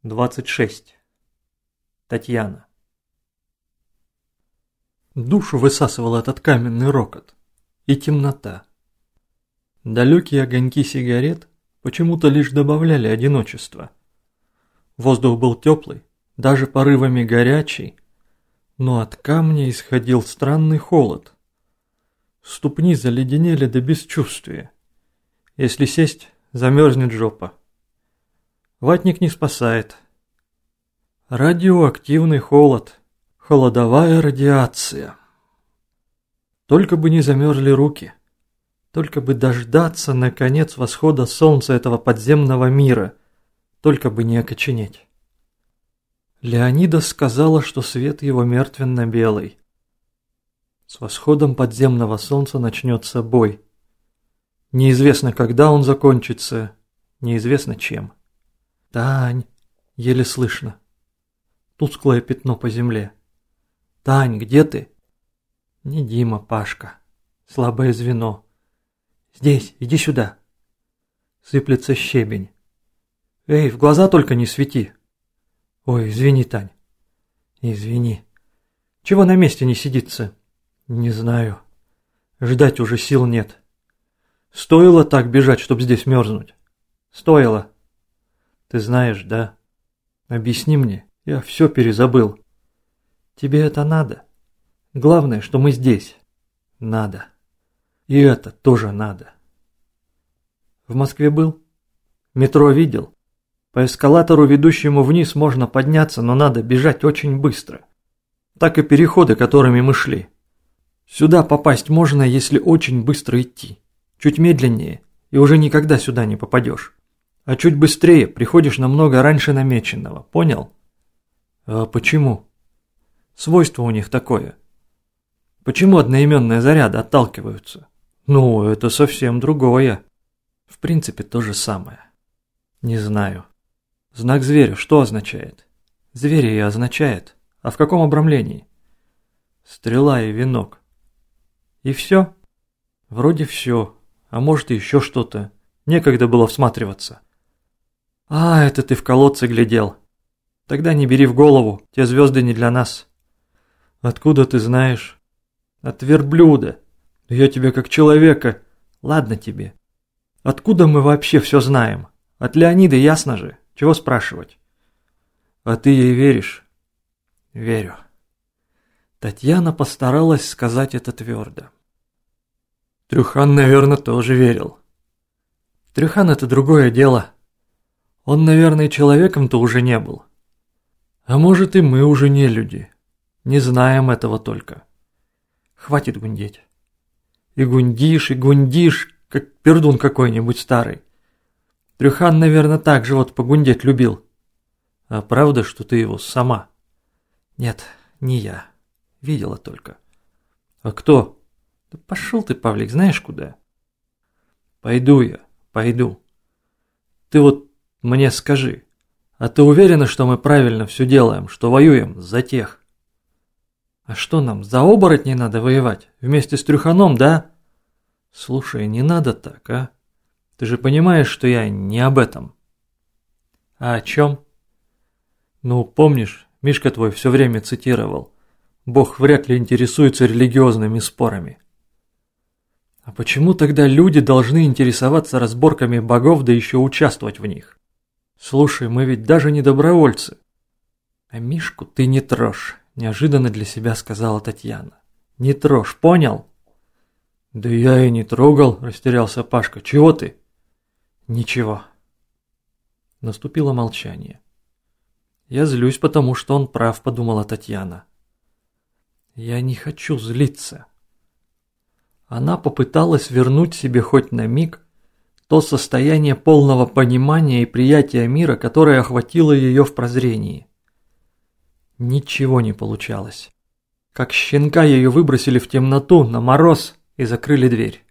26. Татьяна. Душу высасывал этот каменный рокот и темнота. Далекие огоньки сигарет почему-то лишь добавляли одиночества. Воздух был теплый, даже порывами горячий, но от камня исходил странный холод. Ступни заледенели до бесчувствия. Если сесть, замерзнет жопа. Ватник не спасает. Радиоактивный холод, холодовая радиация. Только бы не замерзли руки, только бы дождаться, наконец, восхода солнца этого подземного мира, только бы не окоченеть. Леонида сказала, что свет его мертвенно-белый. С восходом подземного солнца начнется бой. Неизвестно, когда он закончится, неизвестно чем. «Тань!» — еле слышно. Тусклое пятно по земле. «Тань, где ты?» «Не Дима, Пашка. Слабое звено. Здесь, иди сюда». Сыплется щебень. «Эй, в глаза только не свети». «Ой, извини, Тань». «Извини. Чего на месте не сидится?» «Не знаю. Ждать уже сил нет. Стоило так бежать, чтоб здесь мерзнуть?» «Стоило. Ты знаешь, да? Объясни мне, я все перезабыл. Тебе это надо? Главное, что мы здесь. Надо. И это тоже надо. В Москве был? Метро видел? По эскалатору, ведущему вниз, можно подняться, но надо бежать очень быстро. Так и переходы, которыми мы шли. Сюда попасть можно, если очень быстро идти. Чуть медленнее, и уже никогда сюда не попадешь. А чуть быстрее приходишь намного раньше намеченного, понял? А почему? Свойство у них такое. Почему одноименные заряды отталкиваются? Ну, это совсем другое. В принципе, то же самое. Не знаю. Знак зверя что означает? Зверя и означает. А в каком обрамлении? Стрела и венок. И все? Вроде все. А может и еще что-то. Некогда было всматриваться. А, это ты в колодце глядел. Тогда не бери в голову, те звезды не для нас. Откуда ты знаешь? От верблюда. Я тебя как человека. Ладно тебе. Откуда мы вообще все знаем? От Леониды, ясно же. Чего спрашивать? А ты ей веришь? Верю. Татьяна постаралась сказать это твердо. Трюхан, наверное, тоже верил. Трюхан — это другое дело. Он, наверное, человеком-то уже не был. А может, и мы уже не люди. Не знаем этого только. Хватит гундеть. И гундишь, как пердун какой-нибудь старый. Трюхан, наверное, так же вот погундеть любил. А правда, что ты его сама? Нет, не я. Видела только. А кто? Да пошел ты, Павлик, знаешь куда? Пойду я, пойду. Ты вот мне скажи, а ты уверена, что мы правильно все делаем, что воюем за тех? А что нам, за оборотней надо воевать? Вместе с Трюханом, да? Слушай, не надо так, а? Ты же понимаешь, что я не об этом. А о чем? Ну, помнишь, Мишка твой все время цитировал: Бог вряд ли интересуется религиозными спорами. А почему тогда люди должны интересоваться разборками богов, да еще участвовать в них? Слушай, мы ведь даже не добровольцы. А Мишку ты не трожь, неожиданно для себя сказала Татьяна. Не трожь, понял? Да я и не трогал, растерялся Пашка. Чего ты? Ничего. Наступило молчание. Я злюсь, потому что он прав, подумала Татьяна. Я не хочу злиться. Она попыталась вернуть себе хоть на миг то состояние полного понимания и приятия мира, которое охватило ее в прозрении. Ничего не получалось. Как щенка ее выбросили в темноту, на мороз, и закрыли дверь.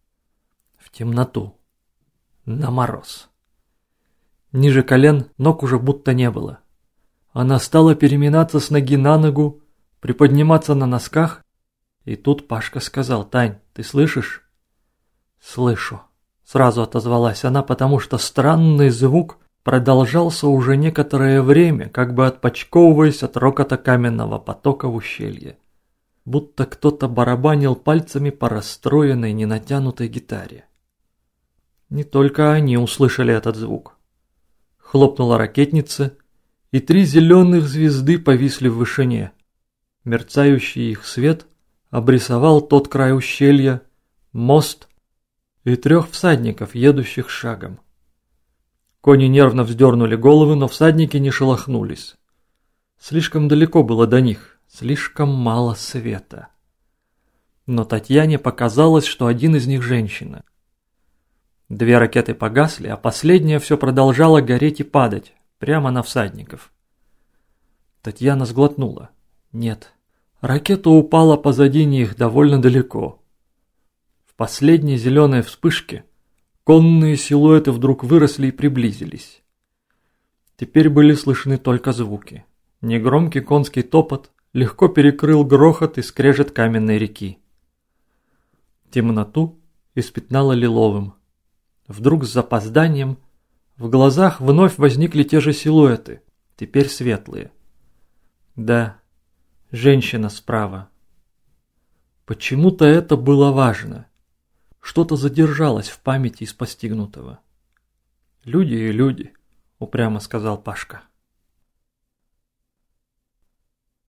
В темноту. На мороз. Ниже колен ног уже будто не было. Она стала переминаться с ноги на ногу, приподниматься на носках, и тут Пашка сказал: «Тань, ты слышишь?» «Слышу», — сразу отозвалась она, потому что странный звук продолжался уже некоторое время, как бы отпочковываясь от рокота каменного потока в ущелье. Будто кто-то барабанил пальцами по расстроенной, ненатянутой гитаре. Не только они услышали этот звук. Хлопнула ракетница, и 3 зеленых звезды повисли в вышине. Мерцающий их свет обрисовал тот край ущелья, мост и 3 всадников, едущих шагом. Кони нервно вздернули головы, но всадники не шелохнулись. Слишком далеко было до них, слишком мало света. Но Татьяне показалось, что один из них женщина. 2 ракеты погасли, а последняя все продолжала гореть и падать, прямо на всадников. Татьяна сглотнула. Нет, ракета упала позади них довольно далеко. В последней зеленой вспышке конные силуэты вдруг выросли и приблизились. Теперь были слышны только звуки. Негромкий конский топот легко перекрыл грохот и скрежет каменной реки. Темноту испятнало лиловым. Вдруг с запозданием в глазах вновь возникли те же силуэты, теперь светлые. Да, женщина справа. Почему-то это было важно. Что-то задержалось в памяти из постигнутого. «Люди и люди», — упрямо сказал Пашка.